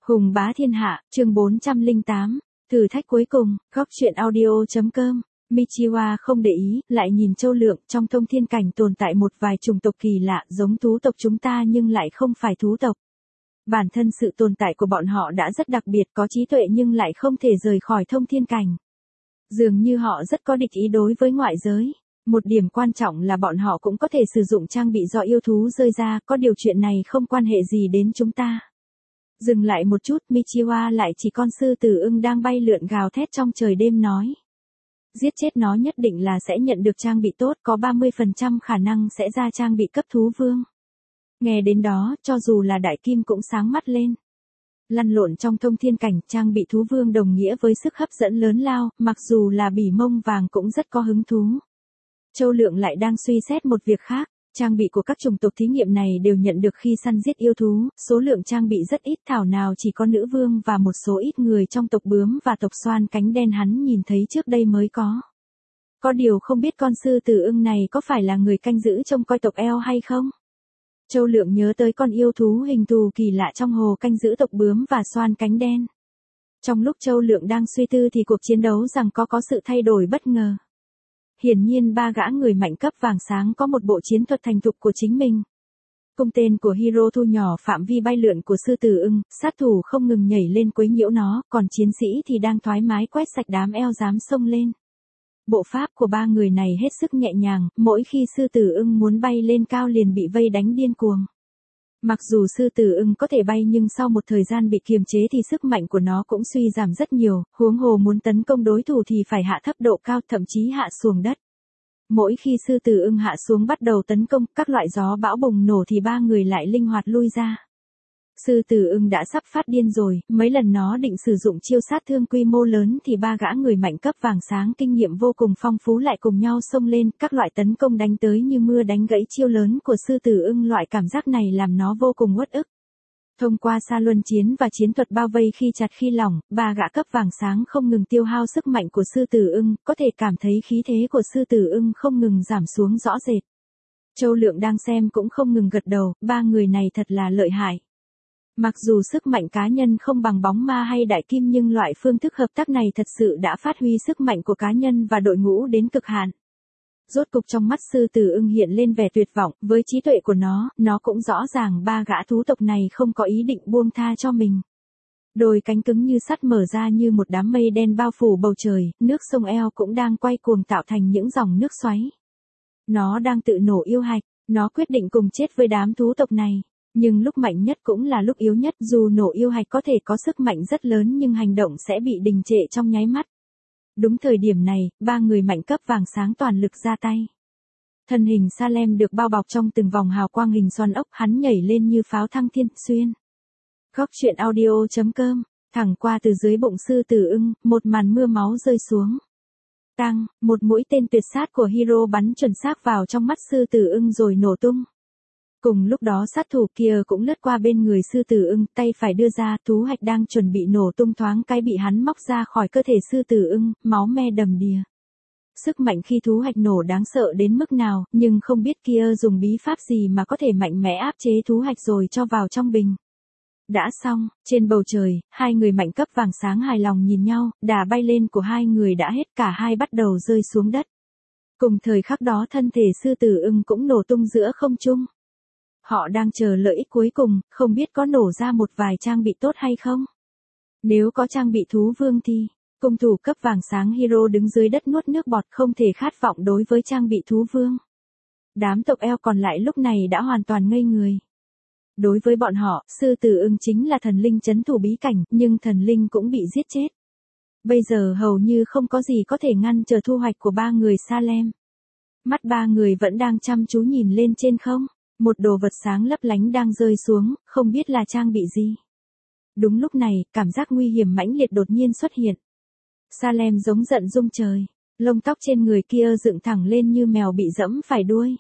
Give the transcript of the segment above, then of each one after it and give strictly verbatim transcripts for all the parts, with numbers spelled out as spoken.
Hùng bá thiên hạ, chương bốn trăm lẻ tám, thử thách cuối cùng, góc truyện audio.com. Michiwa không để ý, lại nhìn Châu Lượng, trong thông thiên cảnh tồn tại một vài chủng tộc kỳ lạ giống thú tộc chúng ta nhưng lại không phải thú tộc. Bản thân sự tồn tại của bọn họ đã rất đặc biệt, có trí tuệ nhưng lại không thể rời khỏi thông thiên cảnh. Dường như họ rất có địch ý đối với ngoại giới. Một điểm quan trọng là bọn họ cũng có thể sử dụng trang bị do yêu thú rơi ra, có điều chuyện này không quan hệ gì đến chúng ta. Dừng lại một chút, Michiwa lại chỉ con sư tử ưng đang bay lượn gào thét trong trời đêm nói. Giết chết nó nhất định là sẽ nhận được trang bị tốt, có ba mươi phần trăm khả năng sẽ ra trang bị cấp thú vương. Nghe đến đó, cho dù là đại kim cũng sáng mắt lên. Lăn lộn trong thông thiên cảnh, trang bị thú vương đồng nghĩa với sức hấp dẫn lớn lao, mặc dù là bỉ mông vàng cũng rất có hứng thú. Châu Lượng lại đang suy xét một việc khác. Trang bị của các chủng tộc thí nghiệm này đều nhận được khi săn giết yêu thú, số lượng trang bị rất ít, thảo nào chỉ có nữ vương và một số ít người trong tộc bướm và tộc xoan cánh đen hắn nhìn thấy trước đây mới có. Có điều không biết con sư tử ưng này có phải là người canh giữ trông coi tộc eo hay không? Châu Lượng nhớ tới con yêu thú hình thù kỳ lạ trong hồ canh giữ tộc bướm và xoan cánh đen. Trong lúc Châu Lượng đang suy tư thì cuộc chiến đấu rằng có có sự thay đổi bất ngờ. Hiển nhiên ba gã người mạnh cấp vàng sáng có một bộ chiến thuật thành thục của chính mình. Cung tên của Hiro thu nhỏ phạm vi bay lượn của sư tử ưng, sát thủ không ngừng nhảy lên quấy nhiễu nó, còn chiến sĩ thì đang thoải mái quét sạch đám eo dám xông lên. Bộ pháp của ba người này hết sức nhẹ nhàng, mỗi khi sư tử ưng muốn bay lên cao liền bị vây đánh điên cuồng. Mặc dù sư tử ưng có thể bay nhưng sau một thời gian bị kiềm chế thì sức mạnh của nó cũng suy giảm rất nhiều, huống hồ muốn tấn công đối thủ thì phải hạ thấp độ cao, thậm chí hạ xuống đất. Mỗi khi sư tử ưng hạ xuống bắt đầu tấn công, các loại gió bão bùng nổ thì ba người lại linh hoạt lui ra. Sư tử ưng đã sắp phát điên rồi, mấy lần nó định sử dụng chiêu sát thương quy mô lớn thì ba gã người mạnh cấp vàng sáng kinh nghiệm vô cùng phong phú lại cùng nhau xông lên, các loại tấn công đánh tới như mưa đánh gãy chiêu lớn của sư tử ưng, loại cảm giác này làm nó vô cùng uất ức. Thông qua xa luân chiến và chiến thuật bao vây khi chặt khi lỏng, ba gã cấp vàng sáng không ngừng tiêu hao sức mạnh của sư tử ưng, có thể cảm thấy khí thế của sư tử ưng không ngừng giảm xuống rõ rệt. Châu Lượng đang xem cũng không ngừng gật đầu, ba người này thật là lợi hại. Mặc dù sức mạnh cá nhân không bằng bóng ma hay đại kim nhưng loại phương thức hợp tác này thật sự đã phát huy sức mạnh của cá nhân và đội ngũ đến cực hạn. Rốt cục trong mắt sư tử ưng hiện lên vẻ tuyệt vọng, với trí tuệ của nó, nó cũng rõ ràng ba gã thú tộc này không có ý định buông tha cho mình. Đôi cánh cứng như sắt mở ra như một đám mây đen bao phủ bầu trời, nước sông eo cũng đang quay cuồng tạo thành những dòng nước xoáy. Nó đang tự nổ yêu hạch, nó quyết định cùng chết với đám thú tộc này. Nhưng lúc mạnh nhất cũng là lúc yếu nhất, dù nổ yêu hạch có thể có sức mạnh rất lớn nhưng hành động sẽ bị đình trệ trong nháy mắt. Đúng thời điểm này, ba người mạnh cấp vàng sáng toàn lực ra tay. Thân hình Salem được bao bọc trong từng vòng hào quang hình xoắn ốc, hắn nhảy lên như pháo thăng thiên xuyên. Góc truyện audio.com, thẳng qua từ dưới bụng sư tử ưng, một màn mưa máu rơi xuống. Tăng, một mũi tên tuyệt sát của Hiro bắn chuẩn xác vào trong mắt sư tử ưng rồi nổ tung. Cùng lúc đó sát thủ kia cũng lướt qua bên người sư tử ưng, tay phải đưa ra, thú hạch đang chuẩn bị nổ tung thoáng cái bị hắn móc ra khỏi cơ thể sư tử ưng, máu me đầm đìa. Sức mạnh khi thú hạch nổ đáng sợ đến mức nào, nhưng không biết kia dùng bí pháp gì mà có thể mạnh mẽ áp chế thú hạch rồi cho vào trong bình. Đã xong, trên bầu trời, hai người mạnh cấp vàng sáng hài lòng nhìn nhau, đà bay lên của hai người đã hết, cả hai bắt đầu rơi xuống đất. Cùng thời khắc đó thân thể sư tử ưng cũng nổ tung giữa không trung. Họ đang chờ lợi ích cuối cùng, không biết có nổ ra một vài trang bị tốt hay không. Nếu có trang bị thú vương thì, cung thủ cấp vàng sáng Hiro đứng dưới đất nuốt nước bọt, không thể khát vọng đối với trang bị thú vương. Đám tộc eo còn lại lúc này đã hoàn toàn ngây người. Đối với bọn họ, sư tử ưng chính là thần linh trấn thủ bí cảnh, nhưng thần linh cũng bị giết chết. Bây giờ hầu như không có gì có thể ngăn trở thu hoạch của ba người Salem. Mắt ba người vẫn đang chăm chú nhìn lên trên không. Một đồ vật sáng lấp lánh đang rơi xuống, không biết là trang bị gì. Đúng lúc này, cảm giác nguy hiểm mãnh liệt đột nhiên xuất hiện. Salem giống giận rung trời, lông tóc trên người kia dựng thẳng lên như mèo bị dẫm phải đuôi.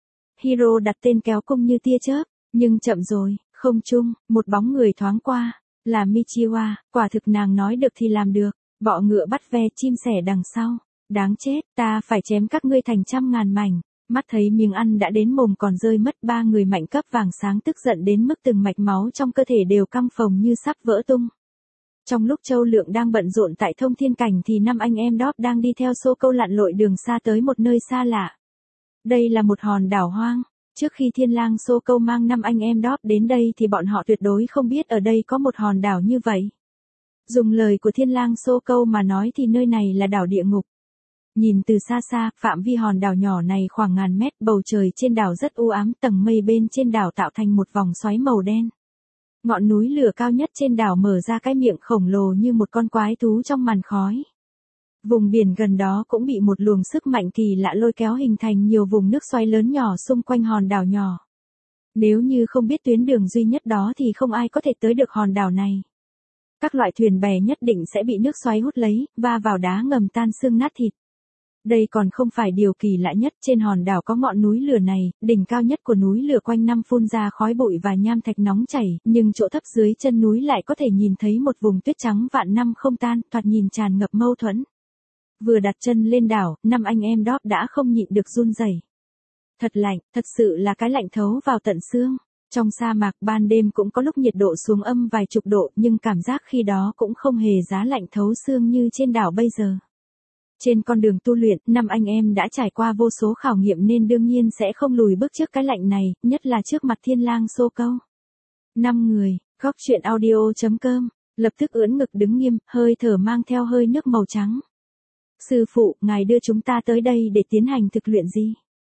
Hiro đặt tên kéo cung như tia chớp, nhưng chậm rồi, không trung, một bóng người thoáng qua, là Michiwa, quả thực nàng nói được thì làm được, bọ ngựa bắt ve chim sẻ đằng sau, đáng chết, ta phải chém các ngươi thành trăm ngàn mảnh. Mắt thấy miếng ăn đã đến mồm còn rơi mất, ba người mạnh cấp vàng sáng tức giận đến mức từng mạch máu trong cơ thể đều căng phồng như sắp vỡ tung. Trong lúc Châu Lượng đang bận rộn tại Thông Thiên Cảnh thì năm anh em Đóp đang đi theo Xô Câu lặn lội đường xa tới một nơi xa lạ. Đây là một hòn đảo hoang. Trước khi Thiên Lang Xô Câu mang năm anh em Đóp đến đây thì bọn họ tuyệt đối không biết ở đây có một hòn đảo như vậy. Dùng lời của Thiên Lang Xô Câu mà nói thì nơi này là đảo địa ngục. Nhìn từ xa xa, phạm vi hòn đảo nhỏ này khoảng ngàn mét, bầu trời trên đảo rất u ám, tầng mây bên trên đảo tạo thành một vòng xoáy màu đen. Ngọn núi lửa cao nhất trên đảo mở ra cái miệng khổng lồ như một con quái thú trong màn khói. Vùng biển gần đó cũng bị một luồng sức mạnh kỳ lạ lôi kéo hình thành nhiều vùng nước xoáy lớn nhỏ xung quanh hòn đảo nhỏ. Nếu như không biết tuyến đường duy nhất đó thì không ai có thể tới được hòn đảo này. Các loại thuyền bè nhất định sẽ bị nước xoáy hút lấy, va vào đá ngầm tan xương nát thịt. Đây còn không phải điều kỳ lạ nhất, trên hòn đảo có ngọn núi lửa này, đỉnh cao nhất của núi lửa quanh năm phun ra khói bụi và nham thạch nóng chảy, nhưng chỗ thấp dưới chân núi lại có thể nhìn thấy một vùng tuyết trắng vạn năm không tan, thoạt nhìn tràn ngập mâu thuẫn. Vừa đặt chân lên đảo, năm anh em Đóp đã không nhịn được run rẩy. Thật lạnh, thật sự là cái lạnh thấu vào tận xương. Trong sa mạc ban đêm cũng có lúc nhiệt độ xuống âm vài chục độ, nhưng cảm giác khi đó cũng không hề giá lạnh thấu xương như trên đảo bây giờ. Trên con đường tu luyện, năm anh em đã trải qua vô số khảo nghiệm nên đương nhiên sẽ không lùi bước trước cái lạnh này, nhất là trước mặt Thiên Lang Xô Câu. Năm người, góc truyện audio chấm com, lập tức ưỡn ngực đứng nghiêm, hơi thở mang theo hơi nước màu trắng. Sư phụ, ngài đưa chúng ta tới đây để tiến hành thực luyện gì?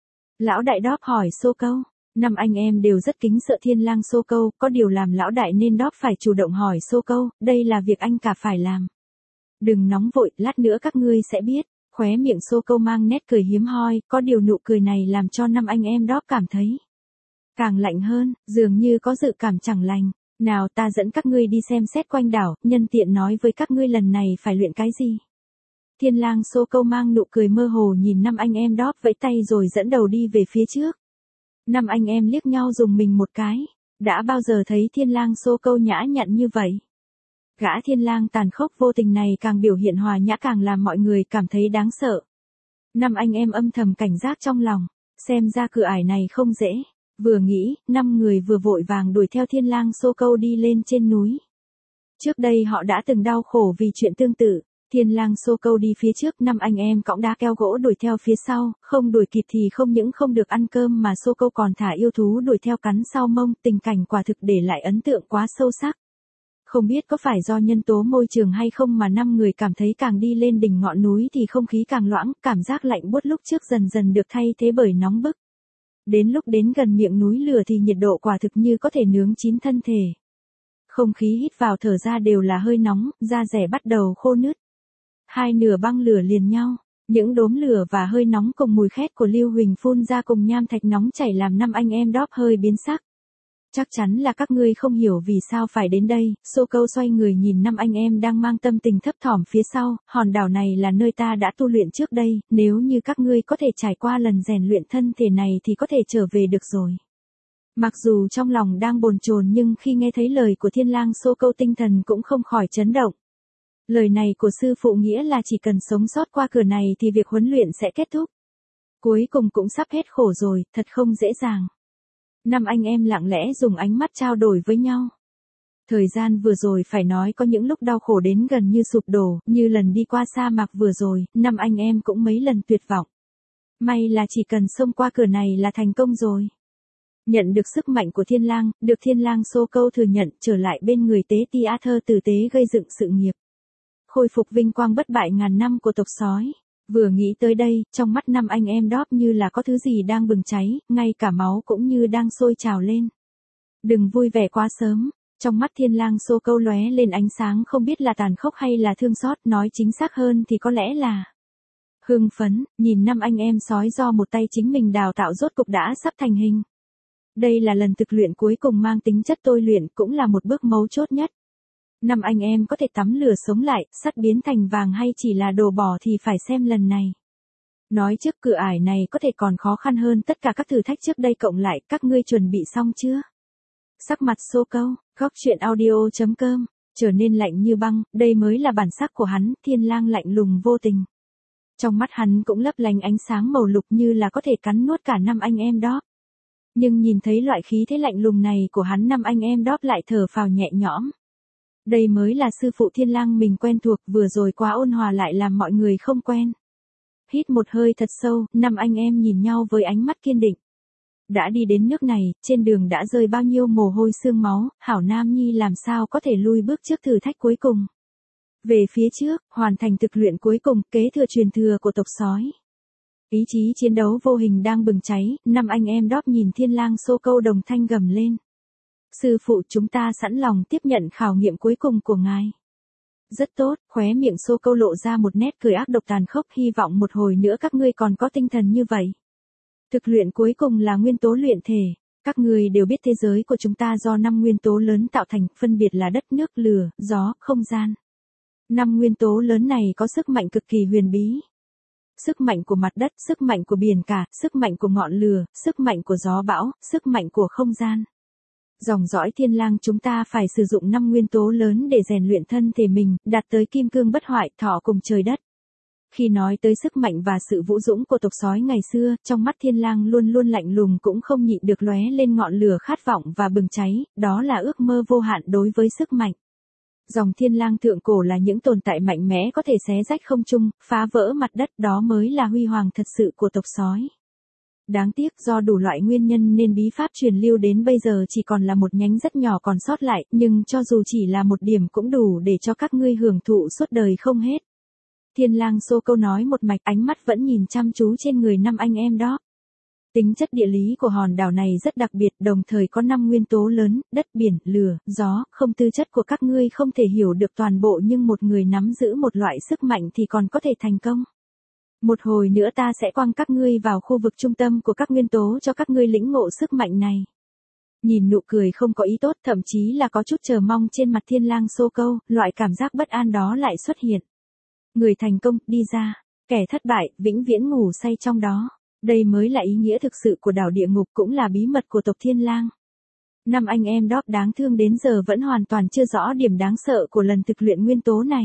Lão đại Đóp hỏi Xô Câu. Năm anh em đều rất kính sợ Thiên Lang Xô Câu, có điều làm lão đại nên Đóp phải chủ động hỏi Xô Câu, đây là việc anh cả phải làm. Đừng nóng vội, lát nữa các ngươi sẽ biết. Khóe miệng Xô Câu mang nét cười hiếm hoi, có điều nụ cười này làm cho năm anh em Đóp cảm thấy càng lạnh hơn, dường như có dự cảm chẳng lành. Nào ta dẫn các ngươi đi xem xét quanh đảo, nhân tiện nói với các ngươi lần này phải luyện cái gì. Thiên Lang Xô Câu mang nụ cười mơ hồ nhìn năm anh em Đóp vẫy tay rồi dẫn đầu đi về phía trước. Năm anh em liếc nhau dùng mình một cái, đã bao giờ thấy Thiên Lang Xô Câu nhã nhặn như vậy. Gã Thiên Lang tàn khốc vô tình này càng biểu hiện hòa nhã càng làm mọi người cảm thấy đáng sợ. Năm anh em âm thầm cảnh giác trong lòng, xem ra cửa ải này không dễ. Vừa nghĩ, năm người vừa vội vàng đuổi theo Thiên Lang Xô Câu đi lên trên núi. Trước đây họ đã từng đau khổ vì chuyện tương tự. Thiên Lang Xô Câu đi phía trước, năm anh em cõng đá keo gỗ đuổi theo phía sau, không đuổi kịp thì không những không được ăn cơm mà Xô Câu còn thả yêu thú đuổi theo cắn sau mông, tình cảnh quả thực để lại ấn tượng quá sâu sắc. Không biết có phải do nhân tố môi trường hay không mà năm người cảm thấy càng đi lên đỉnh ngọn núi thì không khí càng loãng, cảm giác lạnh buốt lúc trước dần dần được thay thế bởi nóng bức. Đến lúc đến gần miệng núi lửa thì nhiệt độ quả thực như có thể nướng chín thân thể. Không khí hít vào thở ra đều là hơi nóng, da rẻ bắt đầu khô nứt. Hai nửa băng lửa liền nhau, những đốm lửa và hơi nóng cùng mùi khét của Lưu Huỳnh phun ra cùng nham thạch nóng chảy làm năm anh em Đóp hơi biến sắc. Chắc chắn là các ngươi không hiểu vì sao phải đến đây. Xô Câu xoay người nhìn năm anh em đang mang tâm tình thấp thỏm phía sau, hòn đảo này là nơi ta đã tu luyện trước đây, nếu như các ngươi có thể trải qua lần rèn luyện thân thể này thì có thể trở về được rồi. Mặc dù trong lòng đang bồn chồn nhưng khi nghe thấy lời của Thiên Lang Xô Câu tinh thần cũng không khỏi chấn động. Lời này của sư phụ nghĩa là chỉ cần sống sót qua cửa này thì việc huấn luyện sẽ kết thúc. Cuối cùng cũng sắp hết khổ rồi, thật không dễ dàng. Năm anh em lặng lẽ dùng ánh mắt trao đổi với nhau. Thời gian vừa rồi phải nói có những lúc đau khổ đến gần như sụp đổ, như lần đi qua sa mạc vừa rồi, năm anh em cũng mấy lần tuyệt vọng. May là chỉ cần xông qua cửa này là thành công rồi. Nhận được sức mạnh của Thiên Lang, được Thiên Lang Xô Câu thừa nhận trở lại bên người Tế Ti A Thơ tử tế gây dựng sự nghiệp. Khôi phục vinh quang bất bại ngàn năm của tộc sói. Vừa nghĩ tới đây, trong mắt năm anh em Đóp như là có thứ gì đang bừng cháy, ngay cả máu cũng như đang sôi trào lên. Đừng vui vẻ quá sớm, trong mắt Thiên Lang Xô Câu lóe lên ánh sáng không biết là tàn khốc hay là thương xót, nói chính xác hơn thì có lẽ là hưng phấn, nhìn năm anh em sói do một tay chính mình đào tạo rốt cục đã sắp thành hình. Đây là lần thực luyện cuối cùng mang tính chất tôi luyện, cũng là một bước mấu chốt nhất. Năm anh em có thể tắm lửa sống lại, sắt biến thành vàng hay chỉ là đồ bỏ thì phải xem lần này. Nói trước cửa ải này có thể còn khó khăn hơn tất cả các thử thách trước đây cộng lại, các ngươi chuẩn bị xong chưa? Sắc mặt Xô Câu, góc truyện audio chấm com, trở nên lạnh như băng, đây mới là bản sắc của hắn, Thiên Lang lạnh lùng vô tình. Trong mắt hắn cũng lấp lánh ánh sáng màu lục như là có thể cắn nuốt cả năm anh em đó. Nhưng nhìn thấy loại khí thế lạnh lùng này của hắn, năm anh em đóp lại thở phào nhẹ nhõm. Đây mới là sư phụ Thiên Lang mình quen thuộc, vừa rồi quá ôn hòa lại làm mọi người không quen. Hít một hơi thật sâu, năm anh em nhìn nhau với ánh mắt kiên định. Đã đi đến nước này, trên đường đã rơi bao nhiêu mồ hôi xương máu, Hảo Nam Nhi làm sao có thể lui bước trước thử thách cuối cùng. Về phía trước, hoàn thành thực luyện cuối cùng, kế thừa truyền thừa của tộc sói. Ý chí chiến đấu vô hình đang bừng cháy, năm anh em đóp nhìn Thiên Lang Xô Câu đồng thanh gầm lên. Sư phụ, chúng ta sẵn lòng tiếp nhận khảo nghiệm cuối cùng của ngài. Rất tốt, khóe miệng Xô Câu lộ ra một nét cười ác độc tàn khốc, hy vọng một hồi nữa các ngươi còn có tinh thần như vậy. Thực luyện cuối cùng là nguyên tố luyện thể. Các ngươi đều biết thế giới của chúng ta do năm nguyên tố lớn tạo thành, phân biệt là đất, nước, lửa, gió, không gian. Năm nguyên tố lớn này có sức mạnh cực kỳ huyền bí. Sức mạnh của mặt đất, sức mạnh của biển cả, sức mạnh của ngọn lửa, sức mạnh của gió bão, sức mạnh của không gian. Dòng dõi Thiên Lang chúng ta phải sử dụng năm nguyên tố lớn để rèn luyện thân thể mình, đạt tới kim cương bất hoại, thọ cùng trời đất. Khi nói tới sức mạnh và sự vũ dũng của tộc sói ngày xưa, trong mắt Thiên Lang luôn luôn lạnh lùng cũng không nhịn được lóe lên ngọn lửa khát vọng và bừng cháy, đó là ước mơ vô hạn đối với sức mạnh. Dòng Thiên Lang thượng cổ là những tồn tại mạnh mẽ có thể xé rách không trung, phá vỡ mặt đất, đó mới là huy hoàng thật sự của tộc sói. Đáng tiếc do đủ loại nguyên nhân nên bí pháp truyền lưu đến bây giờ chỉ còn là một nhánh rất nhỏ còn sót lại, nhưng cho dù chỉ là một điểm cũng đủ để cho các ngươi hưởng thụ suốt đời không hết. Thiên Lang Xô Câu nói một mạch, ánh mắt vẫn nhìn chăm chú trên người năm anh em đó. Tính chất địa lý của hòn đảo này rất đặc biệt, đồng thời có năm nguyên tố lớn, đất, biển, lửa, gió, không, tư chất của các ngươi không thể hiểu được toàn bộ, nhưng một người nắm giữ một loại sức mạnh thì còn có thể thành công. Một hồi nữa ta sẽ quăng các ngươi vào khu vực trung tâm của các nguyên tố cho các ngươi lĩnh ngộ sức mạnh này. Nhìn nụ cười không có ý tốt, thậm chí là có chút chờ mong trên mặt Thiên Lang Xô Câu, loại cảm giác bất an đó lại xuất hiện. Người thành công, đi ra. Kẻ thất bại, vĩnh viễn ngủ say trong đó. Đây mới là ý nghĩa thực sự của đảo địa ngục, cũng là bí mật của tộc Thiên Lang. Năm anh em đóp đáng thương đến giờ vẫn hoàn toàn chưa rõ điểm đáng sợ của lần thực luyện nguyên tố này.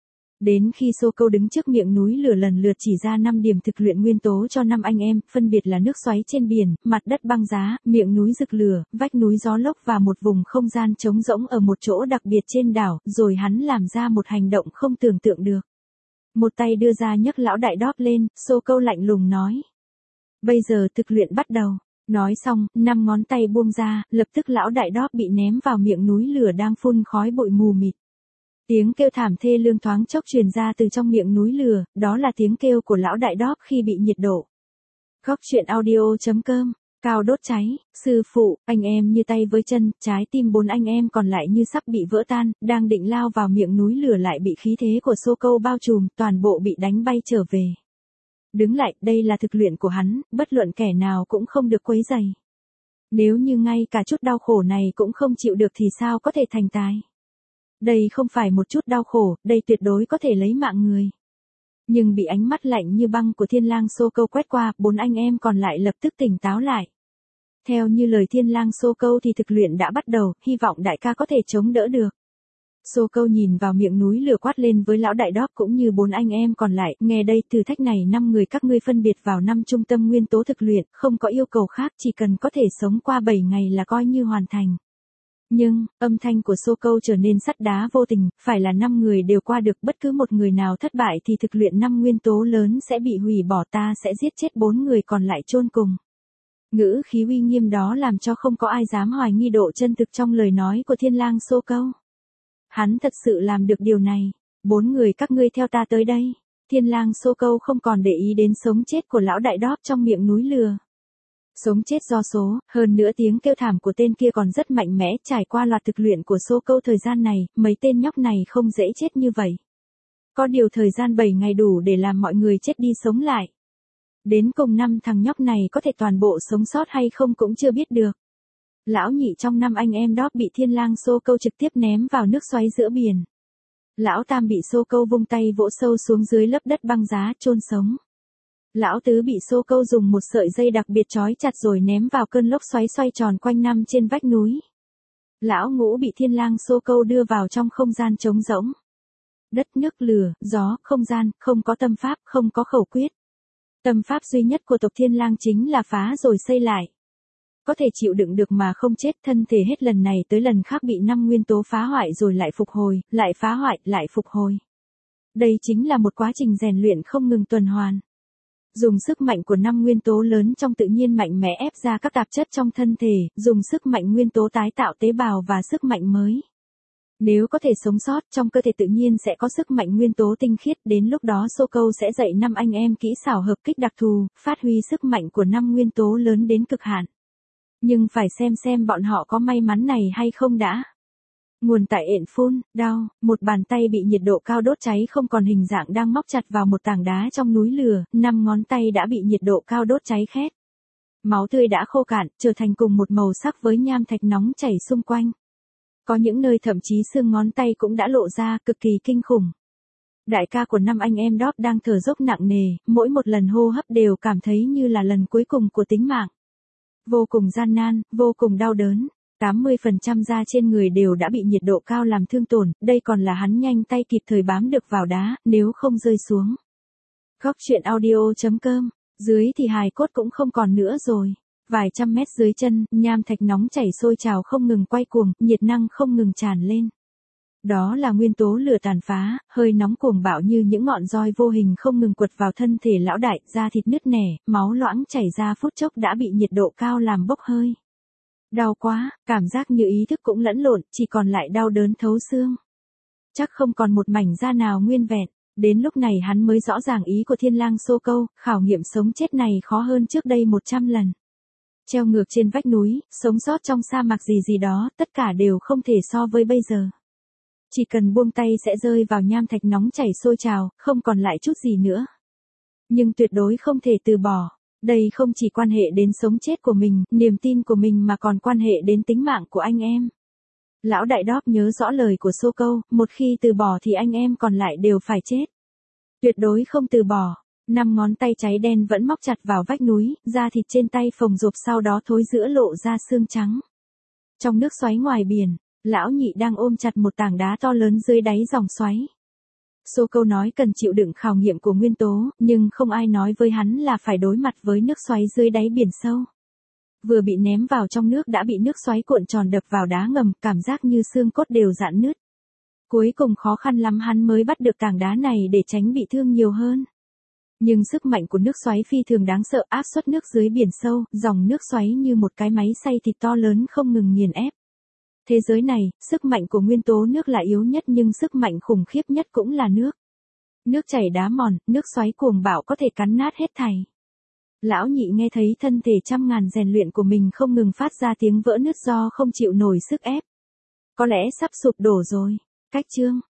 Đến khi Xô Câu đứng trước miệng núi lửa lần lượt chỉ ra năm điểm thực luyện nguyên tố cho năm anh em, phân biệt là nước xoáy trên biển, mặt đất băng giá, miệng núi rực lửa, vách núi gió lốc và một vùng không gian trống rỗng ở một chỗ đặc biệt trên đảo, rồi hắn làm ra một hành động không tưởng tượng được. Một tay đưa ra nhấc lão đại đóp lên, Xô Câu lạnh lùng nói. Bây giờ thực luyện bắt đầu. Nói xong, năm ngón tay buông ra, lập tức lão đại đóp bị ném vào miệng núi lửa đang phun khói bụi mù mịt. Tiếng kêu thảm thê lương thoáng chốc truyền ra từ trong miệng núi lửa, đó là tiếng kêu của lão đại đóp khi bị nhiệt độ. Góc truyện audio chấm com, cao đốt cháy, sư phụ, anh em như tay với chân, trái tim bốn anh em còn lại như sắp bị vỡ tan, đang định lao vào miệng núi lửa lại bị khí thế của Xô Câu bao trùm, toàn bộ bị đánh bay trở về. Đứng lại, đây là thực luyện của hắn, bất luận kẻ nào cũng không được quấy rầy. Nếu như ngay cả chút đau khổ này cũng không chịu được thì sao có thể thành tài. Đây không phải một chút đau khổ, đây tuyệt đối có thể lấy mạng người. Nhưng bị ánh mắt lạnh như băng của Thiên Lang Xô Câu quét qua, bốn anh em còn lại lập tức tỉnh táo lại. Theo như lời Thiên Lang Xô Câu thì thực luyện đã bắt đầu, hy vọng đại ca có thể chống đỡ được. Xô Câu nhìn vào miệng núi lửa quát lên với lão đại đóp cũng như bốn anh em còn lại, nghe đây, thử thách này năm người các ngươi phân biệt vào năm trung tâm nguyên tố thực luyện, không có yêu cầu khác, chỉ cần có thể sống qua bảy ngày là coi như hoàn thành. Nhưng, âm thanh của Xô Câu trở nên sắt đá vô tình, phải là năm người đều qua được, bất cứ một người nào thất bại thì thực luyện năm nguyên tố lớn sẽ bị hủy bỏ, ta sẽ giết chết bốn người còn lại chôn cùng. Ngữ khí uy nghiêm đó làm cho không có ai dám hoài nghi độ chân thực trong lời nói của Thiên Lang Xô Câu. Hắn thật sự làm được điều này. Bốn người các ngươi theo ta tới đây. Thiên Lang Xô Câu không còn để ý đến sống chết của lão đại đóp trong miệng núi lửa. Sống chết do số, hơn nữa tiếng kêu thảm của tên kia còn rất mạnh mẽ, trải qua loạt thực luyện của Xô Câu thời gian này, mấy tên nhóc này không dễ chết như vậy. Có điều thời gian bảy ngày đủ để làm mọi người chết đi sống lại. Đến cùng năm thằng nhóc này có thể toàn bộ sống sót hay không cũng chưa biết được. Lão nhị trong năm anh em đóp bị Thiên Lang Xô Câu trực tiếp ném vào nước xoáy giữa biển. Lão tam bị Xô Câu vung tay vỗ sâu xuống dưới lớp đất băng giá, chôn sống. Lão tứ bị Xô Câu dùng một sợi dây đặc biệt trói chặt rồi ném vào cơn lốc xoáy xoay tròn quanh năm trên vách núi. Lão ngũ bị Thiên Lang Xô Câu đưa vào trong không gian trống rỗng. đất, nước, lửa, gió, không gian, không có tâm pháp, không có khẩu quyết. Tâm pháp duy nhất của tộc Thiên Lang chính là phá rồi xây lại. Có thể chịu đựng được mà không chết, thân thể hết lần này tới lần khác bị năm nguyên tố phá hoại rồi lại phục hồi, lại phá hoại, lại phục hồi. Đây chính là một quá trình rèn luyện không ngừng tuần hoàn. Dùng sức mạnh của năm nguyên tố lớn trong tự nhiên mạnh mẽ ép ra các tạp chất trong thân thể, dùng sức mạnh nguyên tố tái tạo tế bào và sức mạnh mới. Nếu có thể sống sót, trong cơ thể tự nhiên sẽ có sức mạnh nguyên tố tinh khiết, đến lúc đó Xô Câu sẽ dạy năm anh em kỹ xảo hợp kích đặc thù, phát huy sức mạnh của năm nguyên tố lớn đến cực hạn. Nhưng phải xem xem bọn họ có may mắn này hay không đã. Nguồn tại ện phun, đau, một bàn tay bị nhiệt độ cao đốt cháy không còn hình dạng đang móc chặt vào một tảng đá trong núi lửa, năm ngón tay đã bị nhiệt độ cao đốt cháy khét. Máu tươi đã khô cạn, trở thành cùng một màu sắc với nham thạch nóng chảy xung quanh. Có những nơi thậm chí xương ngón tay cũng đã lộ ra, cực kỳ kinh khủng. Đại ca của năm anh em Đóp đang thở dốc nặng nề, mỗi một lần hô hấp đều cảm thấy như là lần cuối cùng của tính mạng. Vô cùng gian nan, vô cùng đau đớn. tám mươi phần trăm da trên người đều đã bị nhiệt độ cao làm thương tổn, đây còn là hắn nhanh tay kịp thời bám được vào đá, nếu không rơi xuống. Góc truyện audio chấm com, dưới thì hài cốt cũng không còn nữa rồi. Vài trăm mét dưới chân, nham thạch nóng chảy sôi trào không ngừng quay cuồng, nhiệt năng không ngừng tràn lên. Đó là nguyên tố lửa tàn phá, hơi nóng cuồng bạo như những ngọn roi vô hình không ngừng quật vào thân thể lão đại, da thịt nứt nẻ, máu loãng chảy ra phút chốc đã bị nhiệt độ cao làm bốc hơi. Đau quá, cảm giác như ý thức cũng lẫn lộn, chỉ còn lại đau đớn thấu xương. Chắc không còn một mảnh da nào nguyên vẹn. Đến lúc này hắn mới rõ ràng ý của Thiên Lang Xô Câu, khảo nghiệm sống chết này khó hơn trước đây một trăm lần. Treo ngược trên vách núi, sống sót trong sa mạc gì gì đó, tất cả đều không thể so với bây giờ. Chỉ cần buông tay sẽ rơi vào nham thạch nóng chảy sôi trào, không còn lại chút gì nữa. Nhưng tuyệt đối không thể từ bỏ. Đây không chỉ quan hệ đến sống chết của mình, niềm tin của mình mà còn quan hệ đến tính mạng của anh em. Lão đại Đóp nhớ rõ lời của Xô Câu, một khi từ bỏ thì anh em còn lại đều phải chết. Tuyệt đối không từ bỏ. Năm ngón tay cháy đen vẫn móc chặt vào vách núi, da thịt trên tay phồng rộp sau đó thối rữa lộ ra xương trắng. Trong nước xoáy ngoài biển, lão nhị đang ôm chặt một tảng đá to lớn dưới đáy dòng xoáy. Xô Câu nói cần chịu đựng khảo nghiệm của nguyên tố, nhưng không ai nói với hắn là phải đối mặt với nước xoáy dưới đáy biển sâu. Vừa bị ném vào trong nước đã bị nước xoáy cuộn tròn đập vào đá ngầm, cảm giác như xương cốt đều rạn nứt. Cuối cùng khó khăn lắm hắn mới bắt được tảng đá này để tránh bị thương nhiều hơn. Nhưng sức mạnh của nước xoáy phi thường đáng sợ, áp suất nước dưới biển sâu, dòng nước xoáy như một cái máy xay thịt to lớn không ngừng nghiền ép. Thế giới này, sức mạnh của nguyên tố nước là yếu nhất nhưng sức mạnh khủng khiếp nhất cũng là nước. Nước chảy đá mòn, nước xoáy cuồng bạo có thể cắn nát hết thảy. Lão nhị nghe thấy thân thể trăm ngàn rèn luyện của mình không ngừng phát ra tiếng vỡ nứt do không chịu nổi sức ép. Có lẽ sắp sụp đổ rồi. Cách chương